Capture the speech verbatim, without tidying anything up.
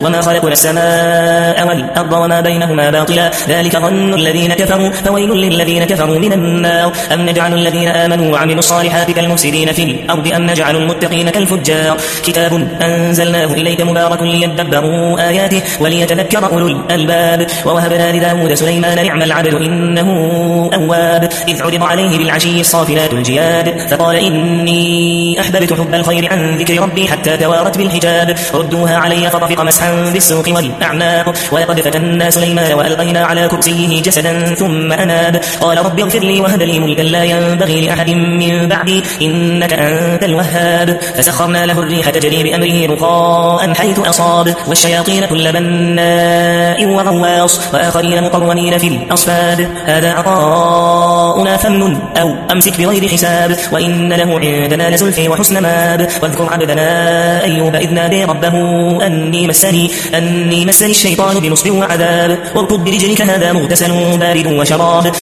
وما خلقنا السماء والأرض وما بينهما باطلا ذلك ظن الذين كفروا فويل للذين كفروا من النار أم نجعل الذين آمنوا وعملوا الصالحات كالمفسدين في الأرض أم نجعل المتقين كالفجار كتاب أنزلناه إليك مبارك ليدبروا آياته وليتذكر أولو الألباب ووهبنا لداود سليمان نعم العبد إنه أواب إذ عرض عليه بالعشي الصافنات الجياد فقال إني أحببت حب الخير عن ذكر ربي حتى توارت بالحجاب ردوها علي فطفق مسحا بالسوق والأعناق ولقد فتنا سليمان وألقينا على كرسيه جسدا ثم أناب قال رب اغفر لي وهب لي ملكا لا ينبغي لأحد من بعدي إنك أنت الوهاب فسخرنا له الريح تجري بأمره رخاء حيث أصاب والشياطين كل بناء وغواص وآخرين مقرنين في الأصفاد هذا عطاؤنا فمن أو أمسك بغير حساب وإن له عندنا لزلفى وحسن ماب واذكر عبدنا أيوب إذ نادى ربه أني مسني أني مسني الشيطان بنصب وعذاب واركض برجلك هذا مغتسل بارد وشراب